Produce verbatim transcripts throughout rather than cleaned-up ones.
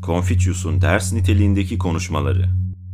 Confucius'un ders niteliğindeki konuşmaları.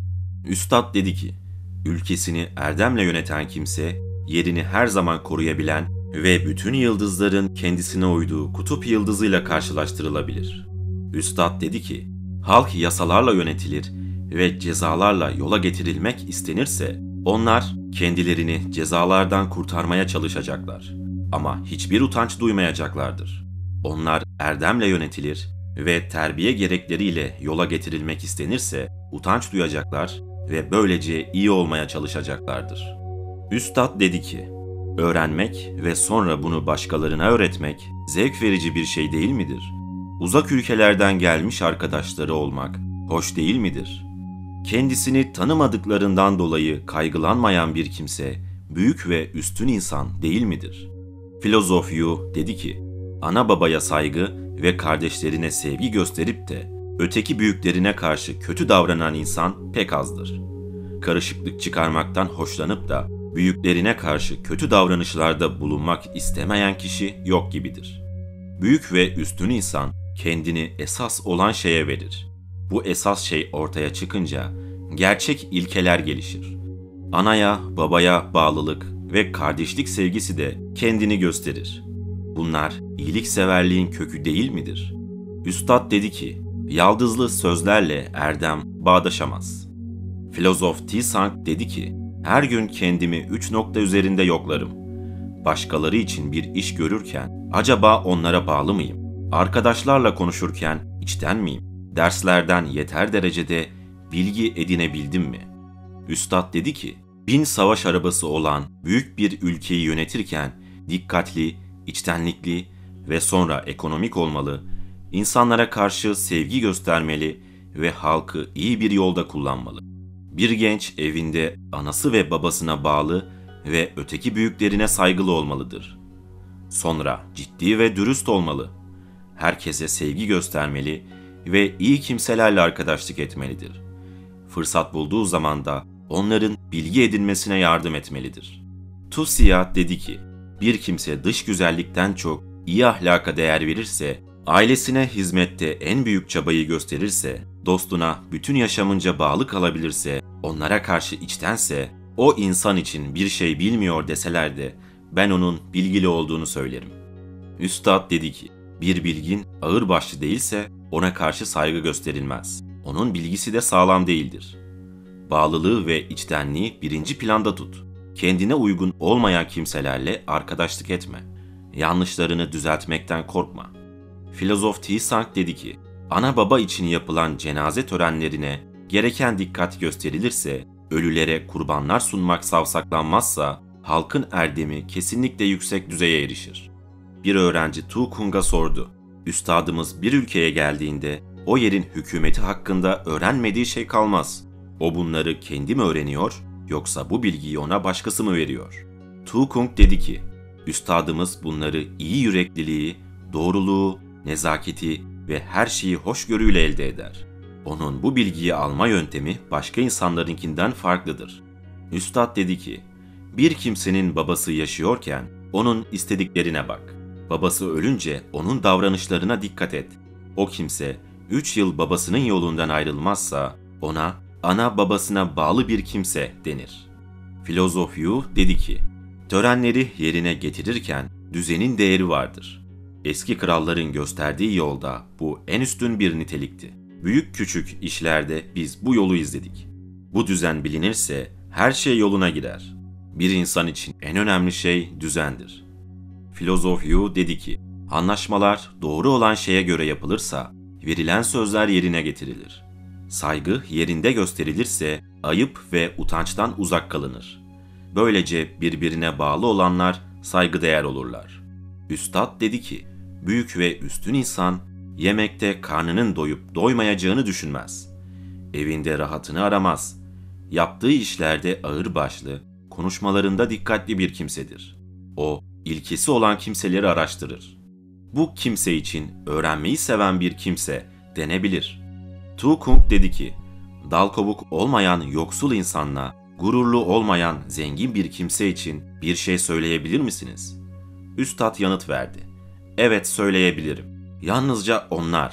Üstad dedi ki, ülkesini erdemle yöneten kimse, yerini her zaman koruyabilen ve bütün yıldızların kendisine uyduğu kutup yıldızıyla karşılaştırılabilir. Üstad dedi ki, halk yasalarla yönetilir ve cezalarla yola getirilmek istenirse, onlar kendilerini cezalardan kurtarmaya çalışacaklar. Ama hiçbir utanç duymayacaklardır. Onlar erdemle yönetilir ve terbiye gerekleriyle yola getirilmek istenirse utanç duyacaklar ve böylece iyi olmaya çalışacaklardır. Üstad dedi ki, öğrenmek ve sonra bunu başkalarına öğretmek zevk verici bir şey değil midir? Uzak ülkelerden gelmiş arkadaşları olmak hoş değil midir? Kendisini tanımadıklarından dolayı kaygılanmayan bir kimse büyük ve üstün insan değil midir? Filozof Yu dedi ki, ana babaya saygı ve kardeşlerine sevgi gösterip de öteki büyüklerine karşı kötü davranan insan pek azdır. Karışıklık çıkarmaktan hoşlanıp da büyüklerine karşı kötü davranışlarda bulunmak istemeyen kişi yok gibidir. Büyük ve üstün insan kendini esas olan şeye verir. Bu esas şey ortaya çıkınca gerçek ilkeler gelişir. Anaya, babaya bağlılık ve kardeşlik sevgisi de kendini gösterir. Bunlar iyilikseverliğin kökü değil midir? Üstad dedi ki, yaldızlı sözlerle erdem bağdaşamaz. Filozof Tisang dedi ki, her gün kendimi üç nokta üzerinde yoklarım. Başkaları için bir iş görürken acaba onlara bağlı mıyım? Arkadaşlarla konuşurken içten miyim? Derslerden yeter derecede bilgi edinebildim mi? Üstad dedi ki, bin savaş arabası olan büyük bir ülkeyi yönetirken dikkatli, içtenlikli ve sonra ekonomik olmalı, insanlara karşı sevgi göstermeli ve halkı iyi bir yolda kullanmalı. Bir genç evinde anası ve babasına bağlı ve öteki büyüklerine saygılı olmalıdır. Sonra ciddi ve dürüst olmalı. Herkese sevgi göstermeli ve iyi kimselerle arkadaşlık etmelidir. Fırsat bulduğu zaman da onların bilgi edinmesine yardım etmelidir. Tusiya dedi ki, bir kimse dış güzellikten çok iyi ahlaka değer verirse, ailesine hizmette en büyük çabayı gösterirse, dostuna bütün yaşamınca bağlı kalabilirse, onlara karşı içtense, o insan için bir şey bilmiyor deseler de ben onun bilgili olduğunu söylerim. Üstad dedi ki, bir bilgin ağırbaşlı değilse ona karşı saygı gösterilmez. Onun bilgisi de sağlam değildir. Bağlılığı ve içtenliği birinci planda tut. Kendine uygun olmayan kimselerle arkadaşlık etme. Yanlışlarını düzeltmekten korkma. Filozof Tisang dedi ki, ana baba için yapılan cenaze törenlerine gereken dikkat gösterilirse, ölülere kurbanlar sunmak savsaklanmazsa, halkın erdemi kesinlikle yüksek düzeye erişir. Bir öğrenci Tu Kung'a sordu. Üstadımız bir ülkeye geldiğinde o yerin hükümeti hakkında öğrenmediği şey kalmaz. O bunları kendi mi öğreniyor yoksa bu bilgiyi ona başkası mı veriyor? Tu Kung dedi ki, Üstadımız bunları iyi yürekliliği, doğruluğu, nezaketi ve her şeyi hoşgörüyle elde eder. Onun bu bilgiyi alma yöntemi başka insanlarınkinden farklıdır. Üstad dedi ki, bir kimsenin babası yaşıyorken onun istediklerine bak. Babası ölünce onun davranışlarına dikkat et. O kimse üç yıl babasının yolundan ayrılmazsa ona ana babasına bağlı bir kimse denir. Filozof Yu dedi ki, törenleri yerine getirirken düzenin değeri vardır. Eski kralların gösterdiği yolda bu en üstün bir nitelikti. Büyük küçük işlerde biz bu yolu izledik. Bu düzen bilinirse her şey yoluna girer. Bir insan için en önemli şey düzendir. Filozof Yu dedi ki, anlaşmalar doğru olan şeye göre yapılırsa verilen sözler yerine getirilir. Saygı yerinde gösterilirse ayıp ve utançtan uzak kalınır. Böylece birbirine bağlı olanlar saygıdeğer olurlar. Üstad dedi ki, büyük ve üstün insan yemekte karnının doyup doymayacağını düşünmez. Evinde rahatını aramaz. Yaptığı işlerde ağırbaşlı, konuşmalarında dikkatli bir kimsedir. O, ilkesi olan kimseleri araştırır. Bu kimse için öğrenmeyi seven bir kimse denebilir. Tu Kung dedi ki, dal kabuk olmayan yoksul insanla gururlu olmayan zengin bir kimse için bir şey söyleyebilir misiniz? Üstad yanıt verdi. Evet, söyleyebilirim. Yalnızca onlar,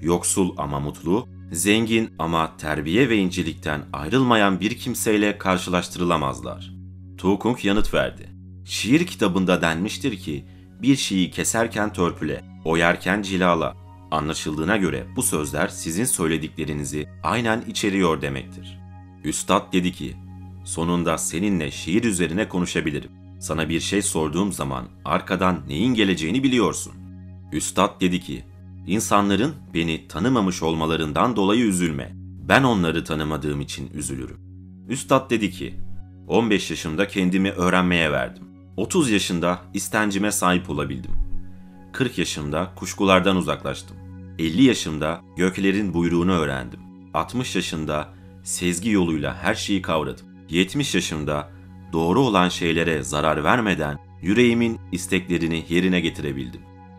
Yoksul ama mutlu, zengin ama terbiye ve incelikten ayrılmayan bir kimseyle karşılaştırılamazlar. Tu Kung yanıt verdi. Şiir kitabında denmiştir ki, bir şeyi keserken törpüle, oyarken cilala. Anlaşıldığına göre bu sözler sizin söylediklerinizi aynen içeriyor demektir. Üstad dedi ki, sonunda seninle şiir üzerine konuşabilirim. Sana bir şey sorduğum zaman arkadan neyin geleceğini biliyorsun. Üstad dedi ki, insanların beni tanımamış olmalarından dolayı üzülme. Ben onları tanımadığım için üzülürüm. Üstad dedi ki, on beş yaşımda kendimi öğrenmeye verdim. otuz yaşında istencime sahip olabildim. kırk yaşımda kuşkulardan uzaklaştım. elli yaşımda göklerin buyruğunu öğrendim. altmış yaşında sezgi yoluyla her şeyi kavradım. yetmiş yaşımda doğru olan şeylere zarar vermeden yüreğimin isteklerini yerine getirebildim.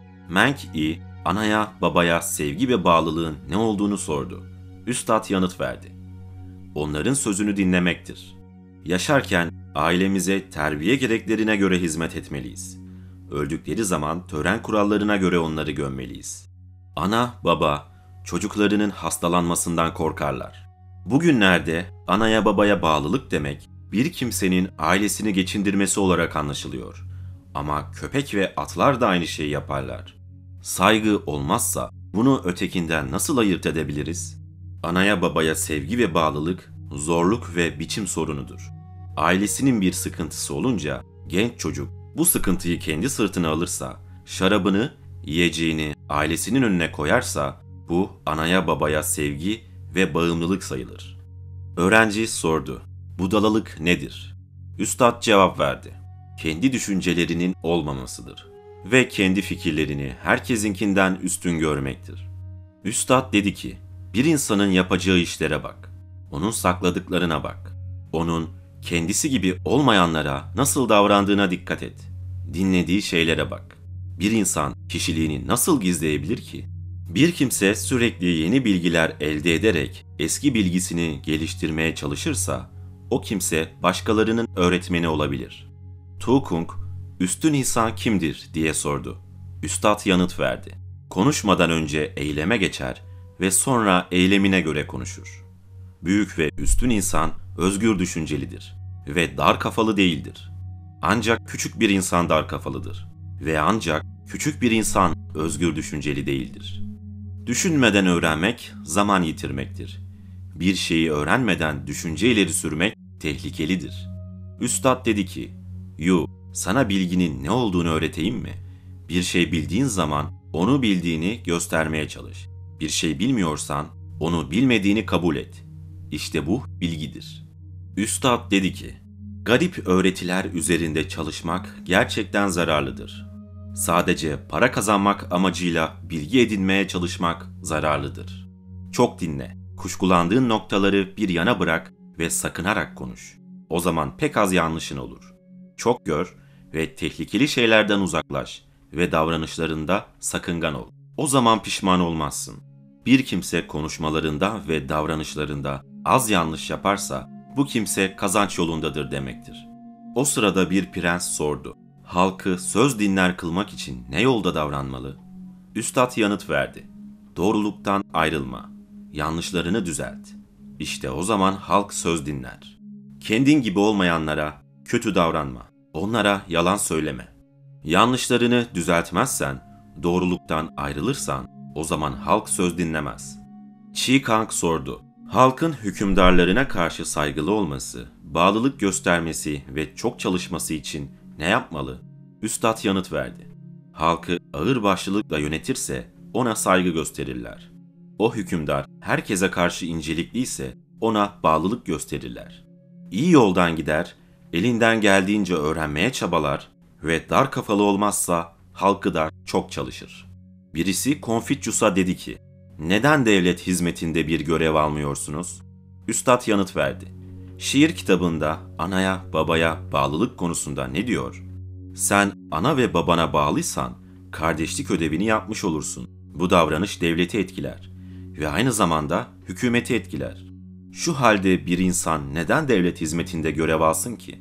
Menk-i, anaya babaya sevgi ve bağlılığın ne olduğunu sordu. Üstad yanıt verdi. Onların sözünü dinlemektir. Yaşarken ailemize terbiye gereklerine göre hizmet etmeliyiz. Öldükleri zaman tören kurallarına göre onları gömmeliyiz. Ana, baba, çocuklarının hastalanmasından korkarlar. Bugünlerde anaya babaya bağlılık demek, bir kimsenin ailesini geçindirmesi olarak anlaşılıyor. Ama köpek ve atlar da aynı şeyi yaparlar. Saygı olmazsa bunu ötekinden nasıl ayırt edebiliriz? Anaya babaya sevgi ve bağlılık, zorluk ve biçim sorunudur. Ailesinin bir sıkıntısı olunca genç çocuk bu sıkıntıyı kendi sırtına alırsa, şarabını, yiyeceğini ailesinin önüne koyarsa bu anaya babaya sevgi ve bağımlılık sayılır. Öğrenci sordu, budalalık nedir? Üstad cevap verdi. Kendi düşüncelerinin olmamasıdır ve kendi fikirlerini herkesinkinden üstün görmektir. Üstad dedi ki, bir insanın yapacağı işlere bak, onun sakladıklarına bak, onun kendisi gibi olmayanlara nasıl davrandığına dikkat et, dinlediği şeylere bak. Bir insan kişiliğini nasıl gizleyebilir ki? Bir kimse sürekli yeni bilgiler elde ederek eski bilgisini geliştirmeye çalışırsa, o kimse başkalarının öğretmeni olabilir. Tu Kung, üstün insan kimdir diye sordu. Üstad yanıt verdi. Konuşmadan önce eyleme geçer ve sonra eylemine göre konuşur. Büyük ve üstün insan özgür düşüncelidir ve dar kafalı değildir. Ancak küçük bir insan dar kafalıdır ve ancak küçük bir insan özgür düşünceli değildir. Düşünmeden öğrenmek zaman yitirmektir. Bir şeyi öğrenmeden düşünce ileri sürmek tehlikelidir. Üstad dedi ki, Yu, sana bilginin ne olduğunu öğreteyim mi? Bir şey bildiğin zaman onu bildiğini göstermeye çalış. Bir şey bilmiyorsan onu bilmediğini kabul et. İşte bu bilgidir. Üstad dedi ki, garip öğretiler üzerinde çalışmak gerçekten zararlıdır. Sadece para kazanmak amacıyla bilgi edinmeye çalışmak zararlıdır. Çok dinle, kuşkulandığın noktaları bir yana bırak ve sakınarak konuş. O zaman pek az yanlışın olur. Çok gör ve tehlikeli şeylerden uzaklaş ve davranışlarında sakıngan ol. O zaman pişman olmazsın. Bir kimse konuşmalarında ve davranışlarında az yanlış yaparsa bu kimse kazanç yolundadır demektir. O sırada bir prens sordu. Halkı söz dinler kılmak için ne yolda davranmalı? Üstad yanıt verdi. Doğruluktan ayrılma. Yanlışlarını düzelt. İşte o zaman halk söz dinler. Kendin gibi olmayanlara kötü davranma. Onlara yalan söyleme. Yanlışlarını düzeltmezsen, doğruluktan ayrılırsan o zaman halk söz dinlemez. Chi Kang sordu. Halkın hükümdarlarına karşı saygılı olması, bağlılık göstermesi ve çok çalışması için ne yapmalı? Üstad yanıt verdi. Halkı ağırbaşlılıkla yönetirse ona saygı gösterirler. O hükümdar herkese karşı incelikliyse ona bağlılık gösterirler. İyi yoldan gider, elinden geldiğince öğrenmeye çabalar ve dar kafalı olmazsa halkı da çok çalışır. Birisi Konfüçyüs'a dedi ki, neden devlet hizmetinde bir görev almıyorsunuz? Üstad yanıt verdi. Şiir kitabında anaya babaya bağlılık konusunda ne diyor? Sen ana ve babana bağlıysan kardeşlik ödevini yapmış olursun. Bu davranış devleti etkiler ve aynı zamanda hükümeti etkiler. Şu halde bir insan neden devlet hizmetinde görev alsın ki?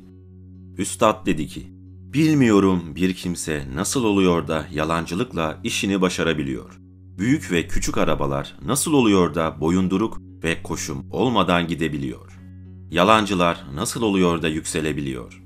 Üstad dedi ki, bilmiyorum bir kimse nasıl oluyor da yalancılıkla işini başarabiliyor. Büyük ve küçük arabalar nasıl oluyor da boyunduruk ve koşum olmadan gidebiliyor? Yalancılar nasıl oluyor da yükselebiliyor?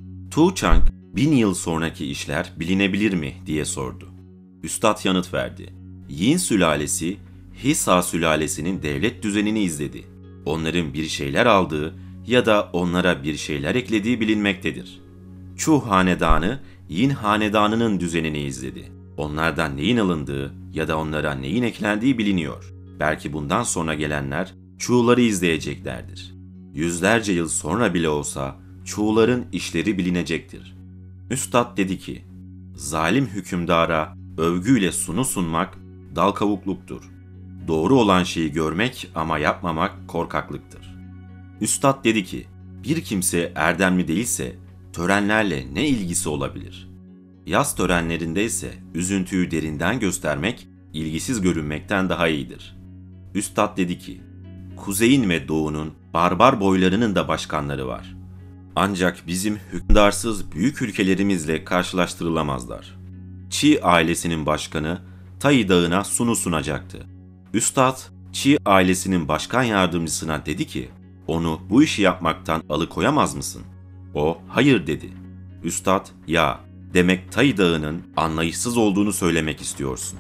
Tu Chang, bin yıl sonraki işler bilinebilir mi diye sordu. Üstad yanıt verdi. Yin sülalesi, Hisa sülalesinin devlet düzenini izledi. Onların bir şeyler aldığı ya da onlara bir şeyler eklediği bilinmektedir. Chu hanedanı, Yin hanedanının düzenini izledi. Onlardan neyin alındığı ya da onlara neyin eklendiği biliniyor. Belki bundan sonra gelenler Chu'ları izleyeceklerdir. Yüzlerce yıl sonra bile olsa Chu'ların işleri bilinecektir. Üstad dedi ki, zalim hükümdara övgüyle sunu sunmak dal kavukluktur. Doğru olan şeyi görmek ama yapmamak korkaklıktır. Üstad dedi ki, bir kimse erdemli değilse törenlerle ne ilgisi olabilir? Yaz törenlerinde ise üzüntüyü derinden göstermek, ilgisiz görünmekten daha iyidir. Üstad dedi ki, kuzeyin ve doğunun barbar boylarının da başkanları var. Ancak bizim hükümdarsız büyük ülkelerimizle karşılaştırılamazlar. Çi ailesinin başkanı Tai Dağı'na sunu sunacaktı. Üstad, Çi ailesinin başkan yardımcısına dedi ki, onu bu işi yapmaktan alıkoyamaz mısın? O, hayır dedi. Üstad, ya, demek Tai Dağı'nın anlayışsız olduğunu söylemek istiyorsun.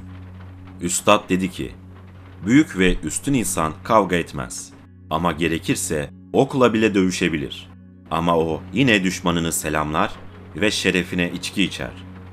Üstad dedi ki, büyük ve üstün insan kavga etmez. Ama gerekirse okla bile dövüşebilir. Ama o yine düşmanını selamlar ve şerefine içki içer.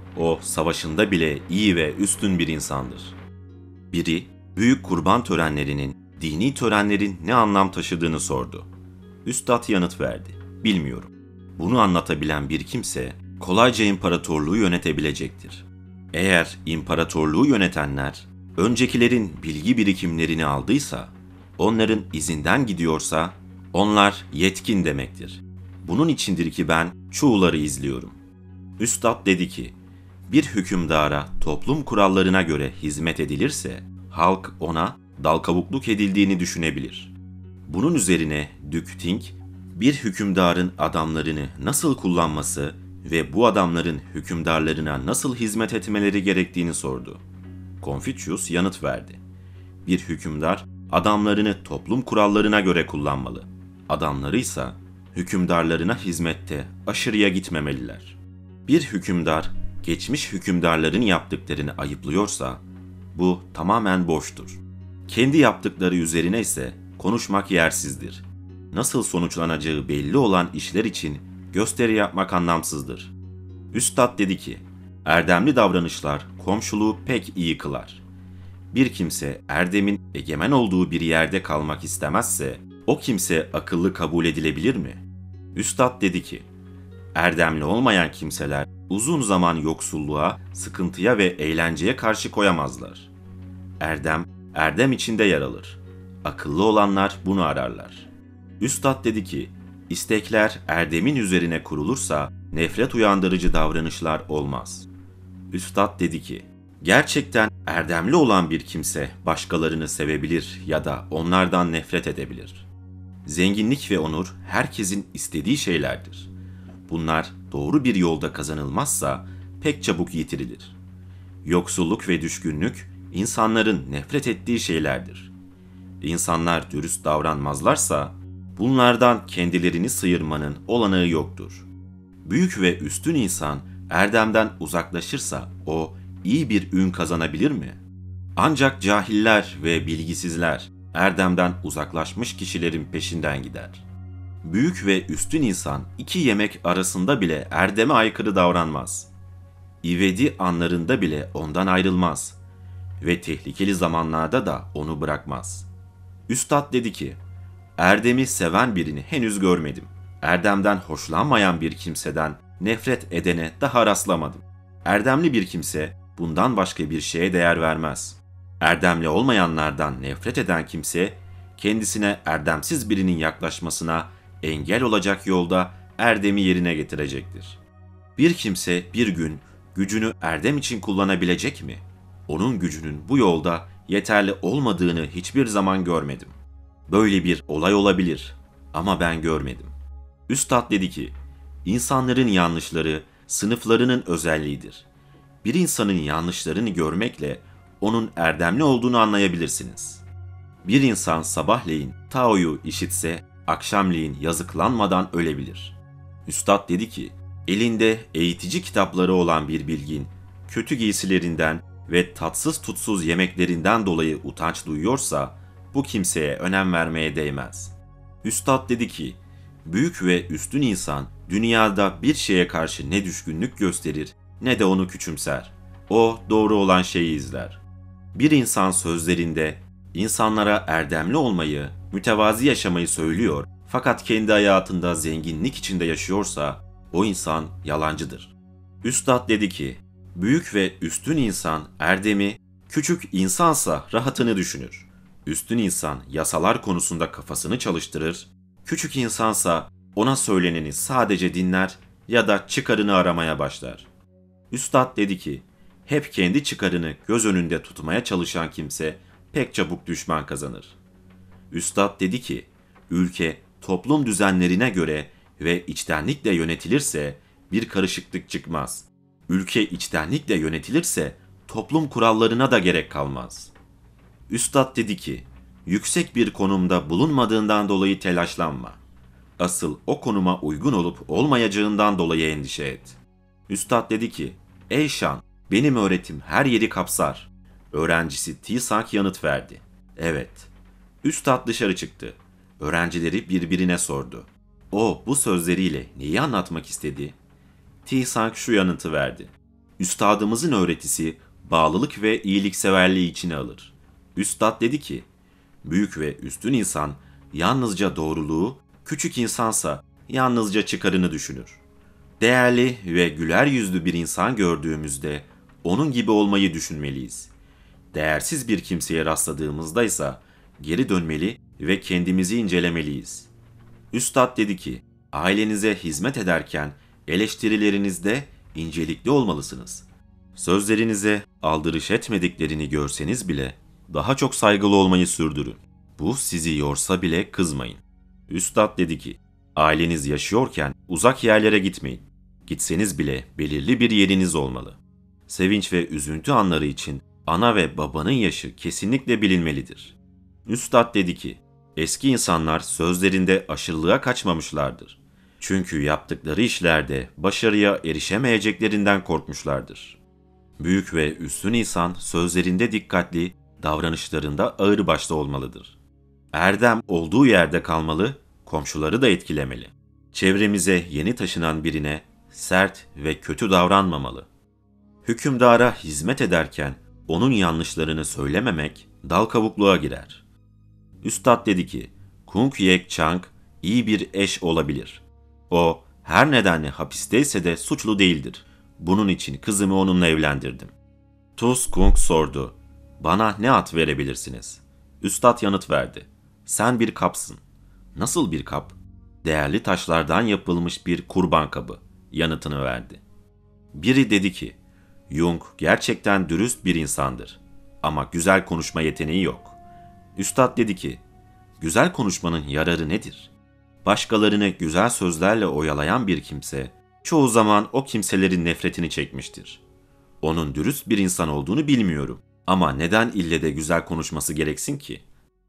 O savaşında bile iyi ve üstün bir insandır. Biri, büyük kurban törenlerinin, dini törenlerin ne anlam taşıdığını sordu. Üstad yanıt verdi. Bilmiyorum. Bunu anlatabilen bir kimse kolayca imparatorluğu yönetebilecektir. Eğer imparatorluğu yönetenler öncekilerin bilgi birikimlerini aldıysa, onların izinden gidiyorsa, onlar yetkin demektir. Bunun içindir ki ben Chu'ları izliyorum. Üstad dedi ki, bir hükümdara toplum kurallarına göre hizmet edilirse, halk ona dal kavukluk edildiğini düşünebilir. Bunun üzerine Dük Ting, bir hükümdarın adamlarını nasıl kullanması ve bu adamların hükümdarlarına nasıl hizmet etmeleri gerektiğini sordu. Confucius yanıt verdi. Bir hükümdar adamlarını toplum kurallarına göre kullanmalı. Adamları ise hükümdarlarına hizmette aşırıya gitmemeliler. Bir hükümdar geçmiş hükümdarların yaptıklarını ayıplıyorsa bu tamamen boştur. Kendi yaptıkları üzerine ise konuşmak yersizdir. Nasıl sonuçlanacağı belli olan işler için gösteri yapmak anlamsızdır. Üstad dedi ki, erdemli davranışlar komşuluğu pek iyi kılar. Bir kimse erdemin egemen olduğu bir yerde kalmak istemezse, o kimse akıllı kabul edilebilir mi? Üstad dedi ki, erdemli olmayan kimseler uzun zaman yoksulluğa, sıkıntıya ve eğlenceye karşı koyamazlar. Erdem, erdem içinde yer alır. Akıllı olanlar bunu ararlar. Üstad dedi ki, istekler erdemin üzerine kurulursa nefret uyandırıcı davranışlar olmaz. Üstad dedi ki, gerçekten erdemli olan bir kimse başkalarını sevebilir ya da onlardan nefret edebilir. Zenginlik ve onur herkesin istediği şeylerdir. Bunlar doğru bir yolda kazanılmazsa pek çabuk yitirilir. Yoksulluk ve düşkünlük insanların nefret ettiği şeylerdir. İnsanlar dürüst davranmazlarsa bunlardan kendilerini sıyırmanın olanağı yoktur. Büyük ve üstün insan erdemden uzaklaşırsa o iyi bir ün kazanabilir mi? Ancak cahiller ve bilgisizler erdemden uzaklaşmış kişilerin peşinden gider. Büyük ve üstün insan iki yemek arasında bile erdeme aykırı davranmaz. İvedi anlarında bile ondan ayrılmaz ve tehlikeli zamanlarda da onu bırakmaz. Üstad dedi ki, erdemi seven birini henüz görmedim. Erdemden hoşlanmayan bir kimseden nefret edene daha rastlamadım. Erdemli bir kimse bundan başka bir şeye değer vermez. Erdemli olmayanlardan nefret eden kimse, kendisine erdemsiz birinin yaklaşmasına engel olacak yolda erdemi yerine getirecektir. Bir kimse bir gün gücünü erdem için kullanabilecek mi? Onun gücünün bu yolda yeterli olmadığını hiçbir zaman görmedim. Böyle bir olay olabilir ama ben görmedim. Üstad dedi ki, insanların yanlışları sınıflarının özelliğidir. Bir insanın yanlışlarını görmekle onun erdemli olduğunu anlayabilirsiniz. Bir insan sabahleyin Tao'yu işitse, akşamleyin yazıklanmadan ölebilir. Üstad dedi ki, elinde eğitici kitapları olan bir bilgin, kötü giysilerinden ve tatsız tutsuz yemeklerinden dolayı utanç duyuyorsa, bu kimseye önem vermeye değmez. Üstad dedi ki, büyük ve üstün insan dünyada bir şeye karşı ne düşkünlük gösterir ne de onu küçümser. O doğru olan şeyi izler. Bir insan sözlerinde insanlara erdemli olmayı, mütevazi yaşamayı söylüyor fakat kendi hayatında zenginlik içinde yaşıyorsa o insan yalancıdır. Üstad dedi ki, büyük ve üstün insan erdemi, küçük insansa rahatını düşünür. Üstün insan yasalar konusunda kafasını çalıştırır, küçük insansa ona söyleneni sadece dinler ya da çıkarını aramaya başlar. Üstad dedi ki, hep kendi çıkarını göz önünde tutmaya çalışan kimse pek çabuk düşman kazanır. Üstad dedi ki, ülke toplum düzenlerine göre ve içtenlikle yönetilirse bir karışıklık çıkmaz. Ülke içtenlikle yönetilirse toplum kurallarına da gerek kalmaz. Üstad dedi ki, yüksek bir konumda bulunmadığından dolayı telaşlanma. Asıl o konuma uygun olup olmayacağından dolayı endişe et. Üstad dedi ki, ey Şan, benim öğretim her yeri kapsar. Öğrencisi Tisak yanıt verdi. Evet. Üstad dışarı çıktı. Öğrencileri birbirine sordu. O bu sözleriyle neyi anlatmak istedi? Tisak şu yanıtı verdi. Üstadımızın öğretisi bağlılık ve iyilikseverliği içine alır. Üstad dedi ki, büyük ve üstün insan yalnızca doğruluğu, küçük insansa yalnızca çıkarını düşünür. Değerli ve güler yüzlü bir insan gördüğümüzde onun gibi olmayı düşünmeliyiz. Değersiz bir kimseye rastladığımızda ise geri dönmeli ve kendimizi incelemeliyiz. Üstad dedi ki, ailenize hizmet ederken eleştirilerinizde incelikli olmalısınız. Sözlerinize aldırış etmediklerini görseniz bile daha çok saygılı olmayı sürdürün. Bu sizi yorsa bile kızmayın. Üstad dedi ki, aileniz yaşıyorken uzak yerlere gitmeyin. Gitseniz bile belirli bir yeriniz olmalı. Sevinç ve üzüntü anları için ana ve babanın yaşı kesinlikle bilinmelidir. Üstad dedi ki, eski insanlar sözlerinde aşırılığa kaçmamışlardır. Çünkü yaptıkları işlerde başarıya erişemeyeceklerinden korkmuşlardır. Büyük ve üstün insan sözlerinde dikkatli, davranışlarında ağırbaşlı olmalıdır. Erdem olduğu yerde kalmalı, komşuları da etkilemeli. Çevremize yeni taşınan birine sert ve kötü davranmamalı. Hükümdara hizmet ederken onun yanlışlarını söylememek dal kavukluğa girer. Üstad dedi ki, Kung Yek Chang iyi bir eş olabilir. O her nedenle hapisteyse de suçlu değildir. Bunun için kızımı onunla evlendirdim. Tuz Kung sordu, bana ne at verebilirsiniz? Üstad yanıt verdi, sen bir kapsın. Nasıl bir kap? Değerli taşlardan yapılmış bir kurban kabı yanıtını verdi. Biri dedi ki, Jung gerçekten dürüst bir insandır ama güzel konuşma yeteneği yok. Üstad dedi ki, güzel konuşmanın yararı nedir? Başkalarını güzel sözlerle oyalayan bir kimse, çoğu zaman o kimselerin nefretini çekmiştir. Onun dürüst bir insan olduğunu bilmiyorum ama neden ille de güzel konuşması gereksin ki?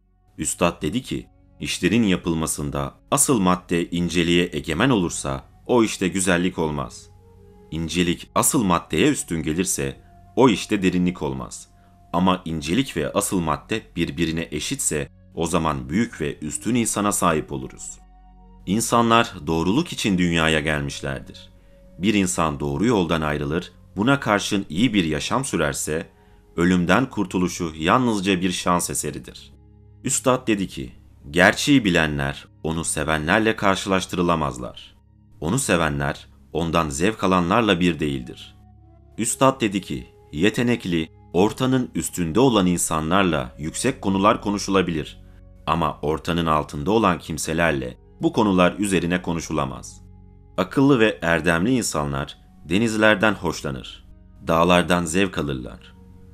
Üstad dedi ki, işlerin yapılmasında asıl madde inceliğe egemen olursa o işte güzellik olmaz. İncelik asıl maddeye üstün gelirse o işte derinlik olmaz. Ama incelik ve asıl madde birbirine eşitse o zaman büyük ve üstün insana sahip oluruz. İnsanlar doğruluk için dünyaya gelmişlerdir. Bir insan doğru yoldan ayrılır, buna karşın iyi bir yaşam sürerse, ölümden kurtuluşu yalnızca bir şans eseridir. Üstad dedi ki, gerçeği bilenler onu sevenlerle karşılaştırılamazlar. Onu sevenler ondan zevk alanlarla bir değildir. Üstad dedi ki, yetenekli, ortanın üstünde olan insanlarla yüksek konular konuşulabilir. Ama ortanın altında olan kimselerle bu konular üzerine konuşulamaz. Akıllı ve erdemli insanlar denizlerden hoşlanır, dağlardan zevk alırlar.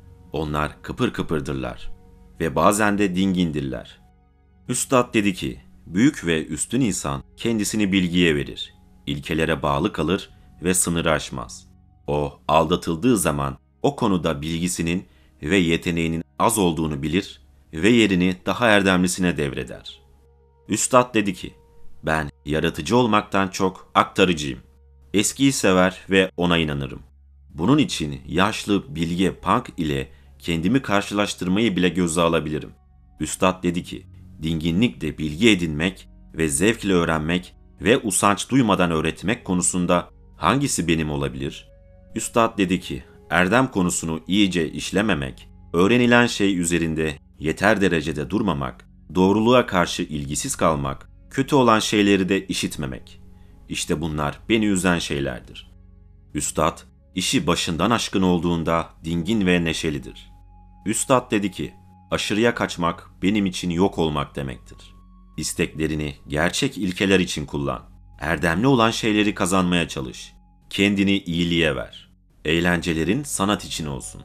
Onlar kıpır kıpırdırlar ve bazen de dingindirler. Üstad dedi ki, büyük ve üstün insan kendisini bilgiye verir, ilkelere bağlı kalır ve sınırı aşmaz. O aldatıldığı zaman o konuda bilgisinin ve yeteneğinin az olduğunu bilir ve yerini daha erdemlisine devreder. Üstad dedi ki, ben yaratıcı olmaktan çok aktarıcıyım. Eskiyi sever ve ona inanırım. Bunun için yaşlı bilge punk ile kendimi karşılaştırmayı bile göze alabilirim. Üstad dedi ki, dinginlikle bilgi edinmek ve zevkle öğrenmek ve usanç duymadan öğretmek konusunda hangisi benim olabilir? Üstad dedi ki, erdem konusunu iyice işlememek, öğrenilen şey üzerinde yeter derecede durmamak, doğruluğa karşı ilgisiz kalmak, kötü olan şeyleri de işitmemek. İşte bunlar beni üzen şeylerdir. Üstad, işi başından aşkın olduğunda dingin ve neşelidir. Üstad dedi ki, aşırıya kaçmak benim için yok olmak demektir. İsteklerini gerçek ilkeler için kullan. Erdemli olan şeyleri kazanmaya çalış. Kendini iyiliğe ver. Eğlencelerin sanat için olsun.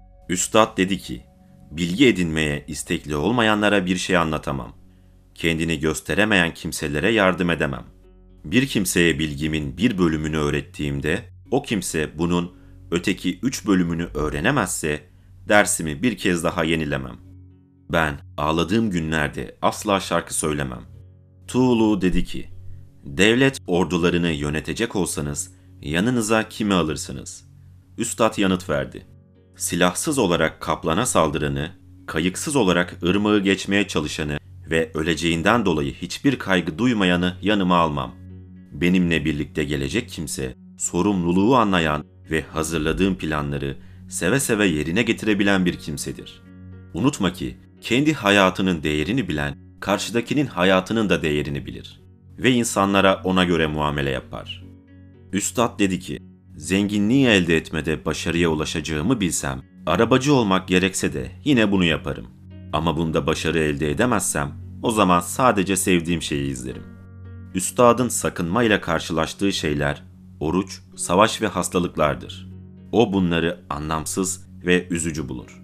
Üstad dedi ki, bilgi edinmeye istekli olmayanlara bir şey anlatamam. Kendini gösteremeyen kimselere yardım edemem. Bir kimseye bilgimin bir bölümünü öğrettiğimde, o kimse bunun öteki üç bölümünü öğrenemezse, dersimi bir kez daha yenilemem. Ben ağladığım günlerde asla şarkı söylemem. Tuğlu dedi ki, devlet ordularını yönetecek olsanız yanınıza kimi alırsınız? Üstad yanıt verdi. Silahsız olarak kaplana saldıranı, kayıksız olarak ırmağı geçmeye çalışanı ve öleceğinden dolayı hiçbir kaygı duymayanı yanıma almam. Benimle birlikte gelecek kimse, sorumluluğu anlayan ve hazırladığım planları seve seve yerine getirebilen bir kimsedir. Unutma ki, kendi hayatının değerini bilen, karşıdakinin hayatının da değerini bilir ve insanlara ona göre muamele yapar. Üstad dedi ki, zenginliği elde etmede başarıya ulaşacağımı bilsem, arabacı olmak gerekse de yine bunu yaparım. Ama bunda başarı elde edemezsem, o zaman sadece sevdiğim şeyi izlerim. Üstadın sakınmayla karşılaştığı şeyler, oruç, savaş ve hastalıklardır. O bunları anlamsız ve üzücü bulur.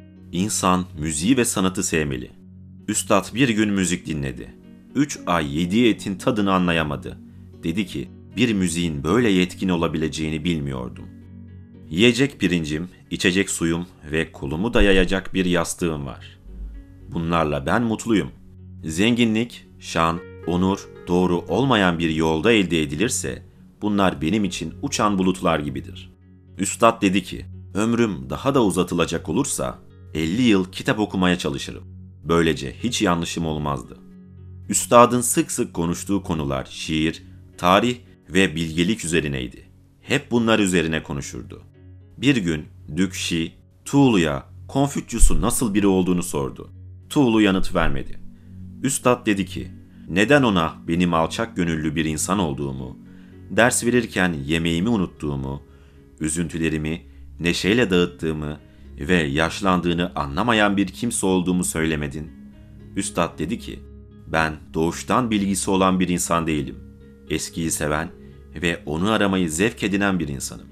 İnsan müziği ve sanatı sevmeli. Üstad bir gün müzik dinledi. Üç ay yediği etin tadını anlayamadı. Dedi ki, bir müziğin böyle yetkin olabileceğini bilmiyordum. Yiyecek pirincim, içecek suyum ve kolumu dayayacak bir yastığım var. Bunlarla ben mutluyum. Zenginlik, şan, onur, doğru olmayan bir yolda elde edilirse, bunlar benim için uçan bulutlar gibidir. Üstad dedi ki, ömrüm daha da uzatılacak olursa, elli yıl kitap okumaya çalışırım. Böylece hiç yanlışım olmazdı. Üstadın sık sık konuştuğu konular şiir, tarih ve bilgelik üzerineydi. Hep bunlar üzerine konuşurdu. Bir gün Dükşi, Tuğlu'ya Konfüçyüs'ün nasıl biri olduğunu sordu. Tuğlu yanıt vermedi. Üstad dedi ki, neden ona benim alçak gönüllü bir insan olduğumu, ders verirken yemeğimi unuttuğumu, üzüntülerimi neşeyle dağıttığımı ve yaşlandığını anlamayan bir kimse olduğumu söylemedin? Üstad dedi ki, ben doğuştan bilgisi olan bir insan değilim. Eskiyi seven ve onu aramayı zevk edinen bir insanım.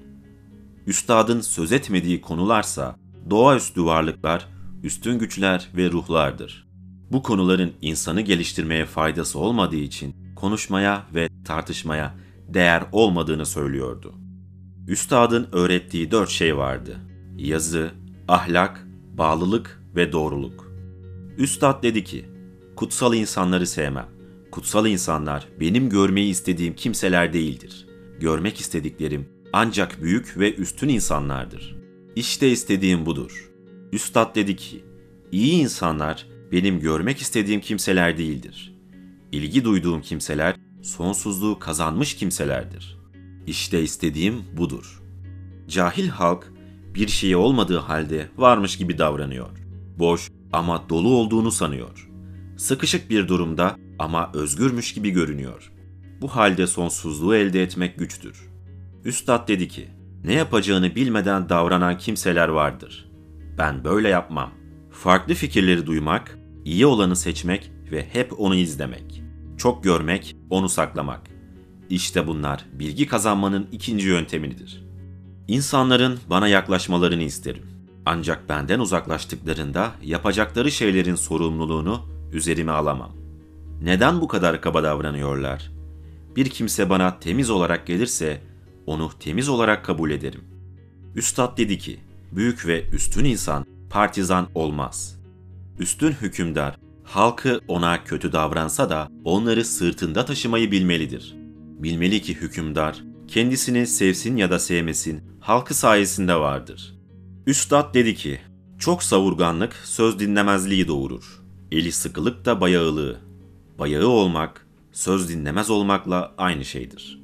Üstadın söz etmediği konularsa doğaüstü varlıklar, üstün güçler ve ruhlardır. Bu konuların insanı geliştirmeye faydası olmadığı için konuşmaya ve tartışmaya değer olmadığını söylüyordu. Üstadın öğrettiği dört şey vardı. Yazı, ahlak, bağlılık ve doğruluk. Üstad dedi ki, kutsal insanları sevmem. Kutsal insanlar benim görmeyi istediğim kimseler değildir. Görmek istediklerim ancak büyük ve üstün insanlardır. İşte istediğim budur. Üstad dedi ki, iyi insanlar benim görmek istediğim kimseler değildir. İlgi duyduğum kimseler sonsuzluğu kazanmış kimselerdir. İşte istediğim budur. Cahil halk bir şey olmadığı halde varmış gibi davranıyor. Boş ama dolu olduğunu sanıyor. Sıkışık bir durumda ama özgürmüş gibi görünüyor. Bu halde sonsuzluğu elde etmek güçtür. Üstad dedi ki, ne yapacağını bilmeden davranan kimseler vardır. Ben böyle yapmam. Farklı fikirleri duymak, iyi olanı seçmek ve hep onu izlemek. Çok görmek, onu saklamak. İşte bunlar bilgi kazanmanın ikinci yöntemidir. İnsanların bana yaklaşmalarını isterim. Ancak benden uzaklaştıklarında yapacakları şeylerin sorumluluğunu üzerime alamam. Neden bu kadar kaba davranıyorlar? Bir kimse bana temiz olarak gelirse onu temiz olarak kabul ederim. Üstad dedi ki, büyük ve üstün insan partizan olmaz. Üstün hükümdar, halkı ona kötü davransa da onları sırtında taşımayı bilmelidir. Bilmeli ki hükümdar, kendisini sevsin ya da sevmesin, halkı sayesinde vardır. Üstad dedi ki, çok savurganlık söz dinlemezliği doğurur. Eli sıkılık da bayağılığı. Bayağı olmak, söz dinlemez olmakla aynı şeydir.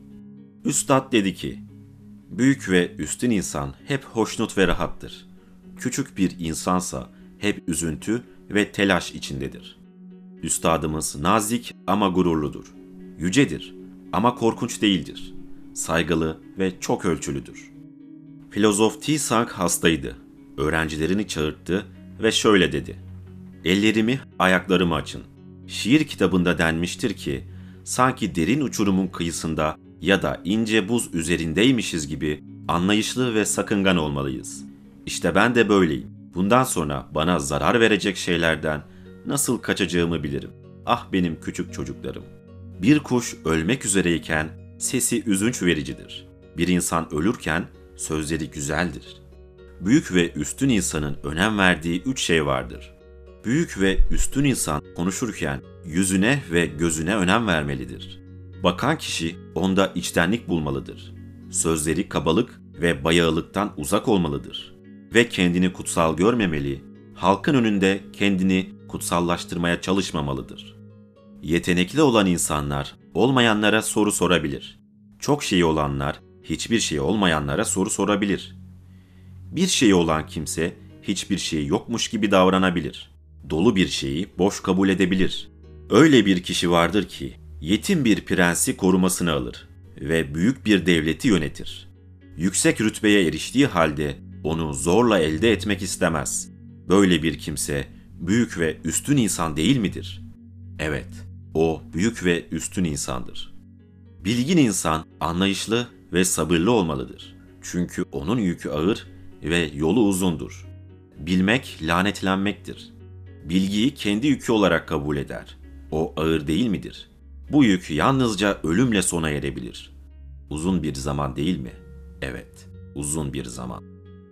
Üstad dedi ki, büyük ve üstün insan hep hoşnut ve rahattır. Küçük bir insansa hep üzüntü ve telaş içindedir. Üstadımız nazik ama gururludur. Yücedir ama korkunç değildir. Saygılı ve çok ölçülüdür. Filozof T-Sang hastaydı. Öğrencilerini çağırttı ve şöyle dedi. Ellerimi, ayaklarımı açın. Şiir kitabında denmiştir ki, sanki derin uçurumun kıyısında ya da ince buz üzerindeymişiz gibi anlayışlı ve sakıngan olmalıyız. İşte ben de böyleyim. Bundan sonra bana zarar verecek şeylerden nasıl kaçacağımı bilirim. Ah benim küçük çocuklarım. Bir kuş ölmek üzereyken sesi üzünç vericidir. Bir insan ölürken sözleri güzeldir. Büyük ve üstün insanın önem verdiği üç şey vardır. Büyük ve üstün insan konuşurken yüzüne ve gözüne önem vermelidir. Bakan kişi onda içtenlik bulmalıdır. Sözleri kabalık ve bayağılıktan uzak olmalıdır. Ve kendini kutsal görmemeli, halkın önünde kendini kutsallaştırmaya çalışmamalıdır. Yetenekli olan insanlar olmayanlara soru sorabilir. Çok şeyi olanlar hiçbir şey olmayanlara soru sorabilir. Bir şeyi olan kimse hiçbir şey yokmuş gibi davranabilir. Dolu bir şeyi boş kabul edebilir. Öyle bir kişi vardır ki yetim bir prensi korumasını alır ve büyük bir devleti yönetir. Yüksek rütbeye eriştiği halde onu zorla elde etmek istemez. Böyle bir kimse büyük ve üstün insan değil midir? Evet, o büyük ve üstün insandır. Bilgin insan anlayışlı ve sabırlı olmalıdır. Çünkü onun yükü ağır ve yolu uzundur. Bilmek lanetlenmektir. Bilgiyi kendi yükü olarak kabul eder. O ağır değil midir? Bu yük yalnızca ölümle sona erebilir. Uzun bir zaman değil mi? Evet, uzun bir zaman.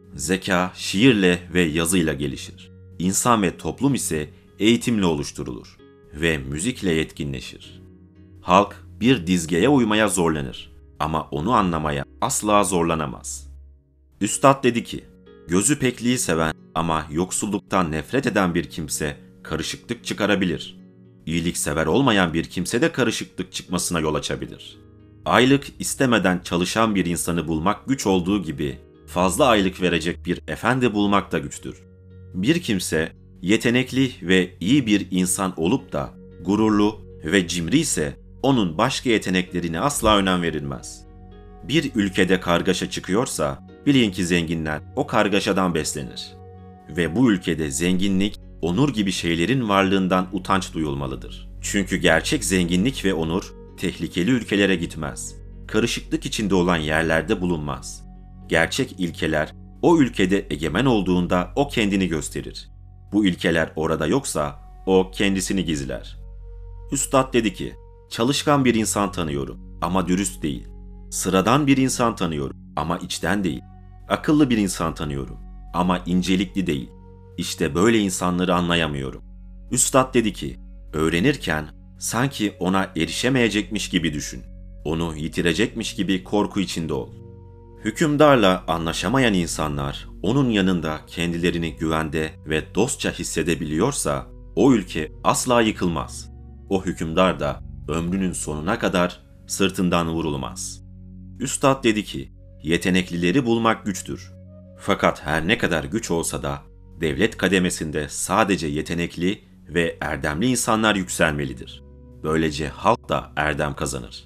Zeka şiirle ve yazıyla gelişir. İnsan ve toplum ise eğitimle oluşturulur ve müzikle yetkinleşir. Halk bir dizgeye uymaya zorlanır ama onu anlamaya asla zorlanamaz. Üstad dedi ki, gözü pekliği seven ama yoksulluktan nefret eden bir kimse karışıklık çıkarabilir. İyiliksever olmayan bir kimse de karışıklık çıkmasına yol açabilir. Aylık istemeden çalışan bir insanı bulmak güç olduğu gibi fazla aylık verecek bir efendi bulmak da güçtür. Bir kimse yetenekli ve iyi bir insan olup da gururlu ve cimri ise onun başka yeteneklerine asla önem verilmez. Bir ülkede kargaşa çıkıyorsa bilin ki zenginler o kargaşadan beslenir. Ve bu ülkede zenginlik, onur gibi şeylerin varlığından utanç duyulmalıdır. Çünkü gerçek zenginlik ve onur tehlikeli ülkelere gitmez. Karışıklık içinde olan yerlerde bulunmaz. Gerçek ilkeler o ülkede egemen olduğunda o kendini gösterir. Bu ilkeler orada yoksa o kendisini gizler. Üstad dedi ki, çalışkan bir insan tanıyorum ama dürüst değil. Sıradan bir insan tanıyorum ama içten değil. Akıllı bir insan tanıyorum ama incelikli değil. İşte böyle insanları anlayamıyorum. Üstad dedi ki, öğrenirken sanki ona erişemeyecekmiş gibi düşün. Onu yitirecekmiş gibi korku içinde ol. Hükümdarla anlaşamayan insanlar onun yanında kendilerini güvende ve dostça hissedebiliyorsa o ülke asla yıkılmaz. O hükümdar da ömrünün sonuna kadar sırtından vurulmaz. Üstad dedi ki, yeteneklileri bulmak güçtür. Fakat her ne kadar güç olsa da devlet kademesinde sadece yetenekli ve erdemli insanlar yükselmelidir. Böylece halk da erdem kazanır.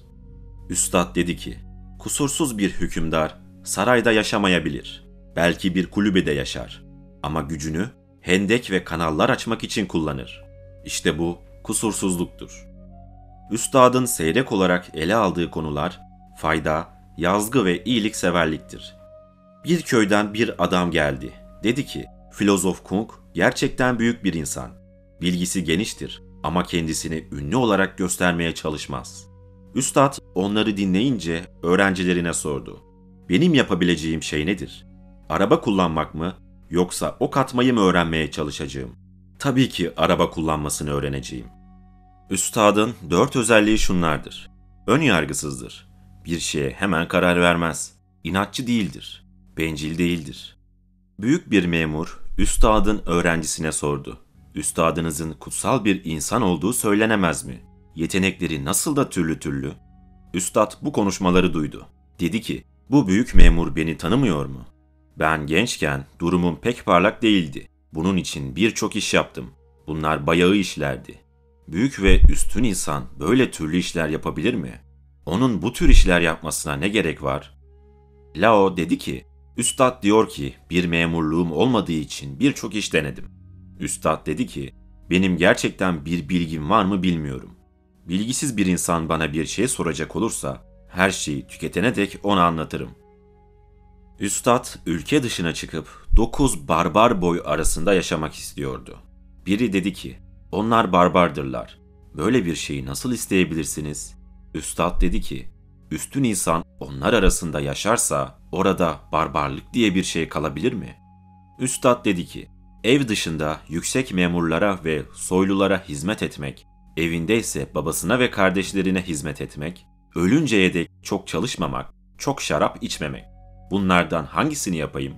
Üstad dedi ki, kusursuz bir hükümdar sarayda yaşamayabilir. Belki bir kulübede yaşar. Ama gücünü hendek ve kanallar açmak için kullanır. İşte bu kusursuzluktur. Üstadın seyrek olarak ele aldığı konular fayda, yazgı ve iyilikseverliktir. Bir köyden bir adam geldi. Dedi ki, filozof Kung gerçekten büyük bir insan. Bilgisi geniştir ama kendisini ünlü olarak göstermeye çalışmaz. Üstad onları dinleyince öğrencilerine sordu. Benim yapabileceğim şey nedir? Araba kullanmak mı Yoksa ok atmayı mı öğrenmeye çalışacağım? Tabii ki araba kullanmasını öğreneceğim. Üstadın dört özelliği şunlardır. Ön yargısızdır. Bir şeye hemen karar vermez. İnatçı değildir. Bencil değildir. Büyük bir memur, üstadın öğrencisine sordu. Üstadınızın kutsal bir insan olduğu söylenemez mi? Yetenekleri nasıl da türlü türlü? Üstad bu konuşmaları duydu. Dedi ki, bu büyük memur beni tanımıyor mu? Ben gençken durumum pek parlak değildi. Bunun için birçok iş yaptım. Bunlar bayağı işlerdi. Büyük ve üstün insan böyle türlü işler yapabilir mi? Onun bu tür işler yapmasına ne gerek var? Lao dedi ki, Üstad diyor ki bir memurluğum olmadığı için birçok iş denedim. Üstad dedi ki, benim gerçekten bir bilgim var mı bilmiyorum. Bilgisiz bir insan bana bir şey soracak olursa her şeyi tüketene dek ona anlatırım. Üstad ülke dışına çıkıp dokuz barbar boy arasında yaşamak istiyordu. Biri dedi ki, onlar barbardırlar. Böyle bir şeyi nasıl isteyebilirsiniz? Üstad dedi ki, üstün insan onlar arasında yaşarsa orada barbarlık diye bir şey kalabilir mi? Üstad dedi ki, ev dışında yüksek memurlara ve soylulara hizmet etmek, evinde ise babasına ve kardeşlerine hizmet etmek, ölünceye dek çok çalışmamak, çok şarap içmemek. Bunlardan hangisini yapayım?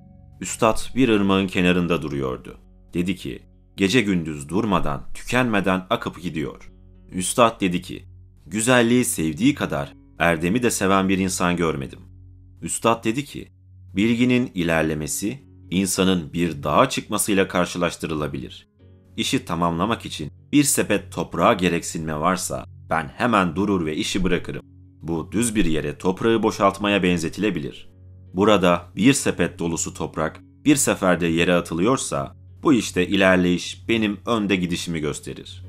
Üstad bir ırmağın kenarında duruyordu. Dedi ki, gece gündüz durmadan, tükenmeden akıp gidiyor. Üstad dedi ki, güzelliği sevdiği kadar erdemi de seven bir insan görmedim. Üstad dedi ki, bilginin ilerlemesi, insanın bir dağa çıkmasıyla karşılaştırılabilir. İşi tamamlamak için bir sepet toprağa gereksinme varsa ben hemen durur ve işi bırakırım. Bu düz bir yere toprağı boşaltmaya benzetilebilir. Burada bir sepet dolusu toprak bir seferde yere atılıyorsa bu işte ilerleyiş benim önde gidişimi gösterir.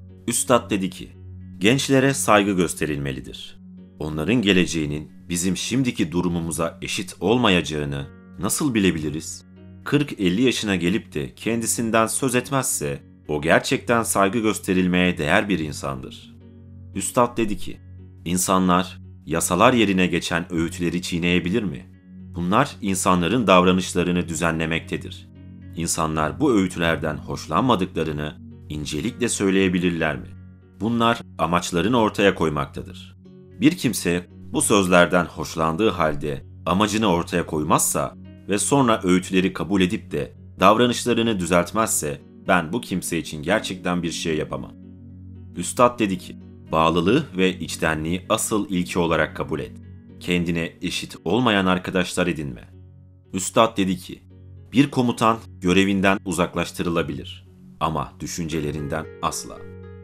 Üstad dedi ki, gençlere saygı gösterilmelidir. Onların geleceğinin bizim şimdiki durumumuza eşit olmayacağını nasıl bilebiliriz? kırk elli yaşına gelip de kendisinden söz etmezse o gerçekten saygı gösterilmeye değer bir insandır. Üstad dedi ki, insanlar yasalar yerine geçen öğütleri çiğneyebilir mi? Bunlar insanların davranışlarını düzenlemektedir. İnsanlar bu öğütlerden hoşlanmadıklarını incelikle söyleyebilirler mi? Bunlar amaçlarını ortaya koymaktadır. Bir kimse bu sözlerden hoşlandığı halde amacını ortaya koymazsa ve sonra öğütleri kabul edip de davranışlarını düzeltmezse ben bu kimse için gerçekten bir şey yapamam. Üstad dedi ki, bağlılığı ve içtenliği asıl ilke olarak kabul et. Kendine eşit olmayan arkadaşlar edinme. Üstad dedi ki, bir komutan görevinden uzaklaştırılabilir ama düşüncelerinden asla.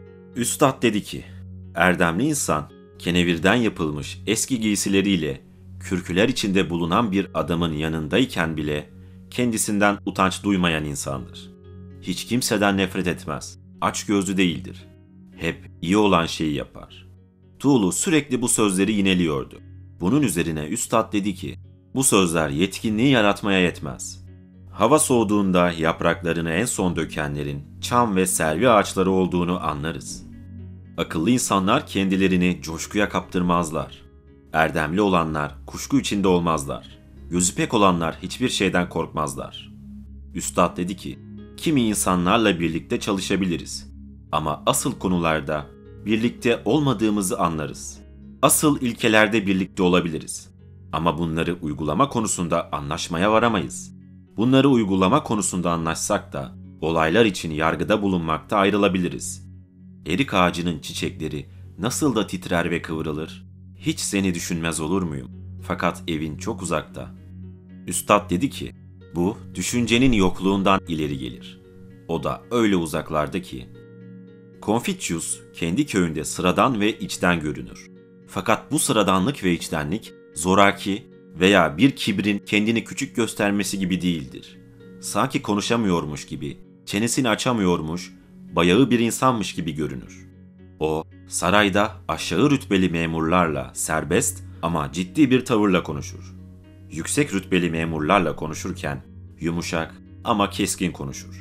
Üstad dedi ki, erdemli insan kenevirden yapılmış eski giysileriyle kürküler içinde bulunan bir adamın yanındayken bile kendisinden utanç duymayan insandır. Hiç kimseden nefret etmez, açgözlü değildir. Hep iyi olan şeyi yapar. Tuğlu sürekli bu sözleri yineliyordu. Bunun üzerine Üstad dedi ki, bu sözler yetkinliği yaratmaya yetmez. Hava soğuduğunda yapraklarını en son dökenlerin çam ve selvi ağaçları olduğunu anlarız. Akıllı insanlar kendilerini coşkuya kaptırmazlar. Erdemli olanlar kuşku içinde olmazlar. Gözü pek olanlar hiçbir şeyden korkmazlar. Üstad dedi ki, kimi insanlarla birlikte çalışabiliriz. Ama asıl konularda birlikte olmadığımızı anlarız. Asıl ilkelerde birlikte olabiliriz. Ama bunları uygulama konusunda anlaşmaya varamayız. Bunları uygulama konusunda anlaşsak da olaylar için yargıda bulunmakta ayrılabiliriz. Erik ağacının çiçekleri nasıl da titrer ve kıvrılır? Hiç seni düşünmez olur muyum? Fakat evin çok uzakta. Üstad dedi ki, bu düşüncenin yokluğundan ileri gelir. O da öyle uzaklarda ki. Confucius kendi köyünde sıradan ve içten görünür. Fakat bu sıradanlık ve içtenlik zoraki veya bir kibrin kendini küçük göstermesi gibi değildir. Sanki konuşamıyormuş gibi, çenesini açamıyormuş, bayağı bir insanmış gibi görünür. O, sarayda aşağı rütbeli memurlarla serbest ama ciddi bir tavırla konuşur. Yüksek rütbeli memurlarla konuşurken yumuşak ama keskin konuşur.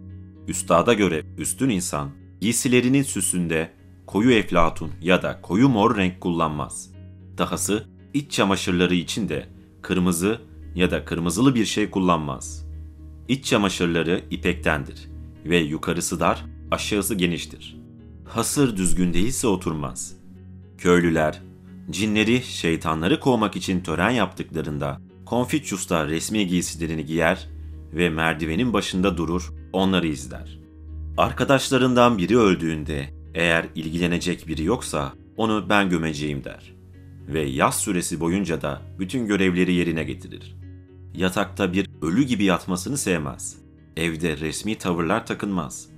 Üstada göre üstün insan, giysilerinin süsünde koyu eflatun ya da koyu mor renk kullanmaz. Dahası iç çamaşırları için de kırmızı ya da kırmızılı bir şey kullanmaz. İç çamaşırları ipektendir ve yukarısı dar, aşağısı geniştir. Hasır düzgün değilse oturmaz. Köylüler, cinleri, şeytanları kovmak için tören yaptıklarında Konfüçyüs da resmi giysilerini giyer ve merdivenin başında durur, onları izler. Arkadaşlarından biri öldüğünde eğer ilgilenecek biri yoksa onu ben gömeceğim der. Ve yaz süresi boyunca da bütün görevleri yerine getirir. Yatakta bir ölü gibi yatmasını sevmez. Evde resmi tavırlar takınmaz.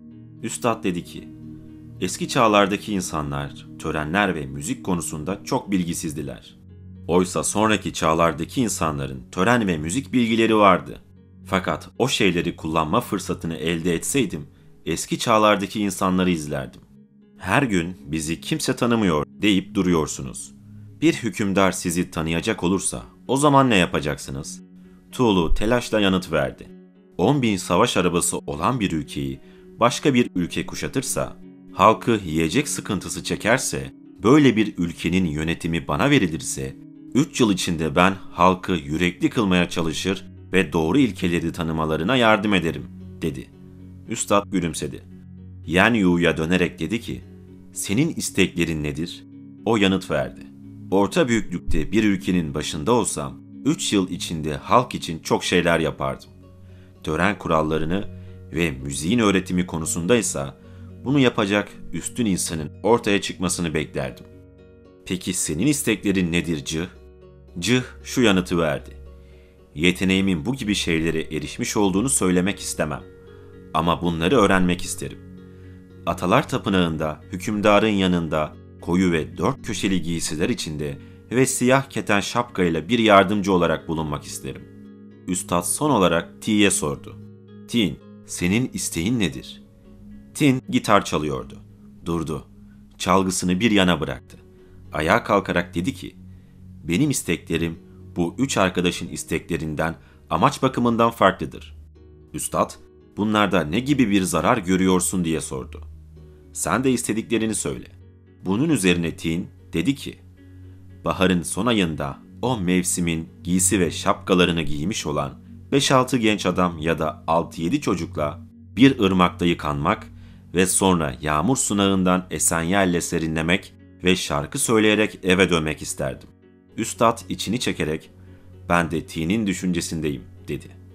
Üstad dedi ki, eski çağlardaki insanlar törenler ve müzik konusunda çok bilgisizdiler. Oysa sonraki çağlardaki insanların tören ve müzik bilgileri vardı. Fakat o şeyleri kullanma fırsatını elde etseydim, eski çağlardaki insanları izlerdim. Her gün bizi kimse tanımıyor deyip duruyorsunuz. Bir hükümdar sizi tanıyacak olursa o zaman ne yapacaksınız? Tuğlu telaşla yanıt verdi. on bin savaş arabası olan bir ülkeyi başka bir ülke kuşatırsa, halkı yiyecek sıkıntısı çekerse, böyle bir ülkenin yönetimi bana verilirse, üç yıl içinde ben halkı yürekli kılmaya çalışır ve doğru ilkeleri tanımalarına yardım ederim, dedi. Üstad gülümsedi. Yen Yu'ya dönerek dedi ki, senin isteklerin nedir? O yanıt verdi. Orta büyüklükte bir ülkenin başında olsam, üç yıl içinde halk için çok şeyler yapardım. Tören kurallarını ve müziğin öğretimi konusundaysa, bunu yapacak üstün insanın ortaya çıkmasını beklerdim. Peki senin isteklerin nedir Cıh? Cıh şu yanıtı verdi. Yeteneğimin bu gibi şeylere erişmiş olduğunu söylemek istemem. Ama bunları öğrenmek isterim. Atalar tapınağında, hükümdarın yanında, koyu ve dört köşeli giysiler içinde ve siyah keten şapkayla bir yardımcı olarak bulunmak isterim. Üstad son olarak T'ye sordu. Tin, senin isteğin nedir? Tin gitar çalıyordu. Durdu. Çalgısını bir yana bıraktı. Ayağa kalkarak dedi ki, benim isteklerim bu üç arkadaşın isteklerinden amaç bakımından farklıdır. Üstad, bunlarda ne gibi bir zarar görüyorsun diye sordu. Sen de istediklerini söyle. Bunun üzerine Tin dedi ki, baharın son ayında o mevsimin giysi ve şapkalarını giymiş olan beş altı genç adam ya da altı yedi çocukla bir ırmakta yıkanmak ve sonra yağmur sunağından esen yerle serinlemek ve şarkı söyleyerek eve dönmek isterdim. Üstad içini çekerek, ben de Tin'in düşüncesindeyim, dedi.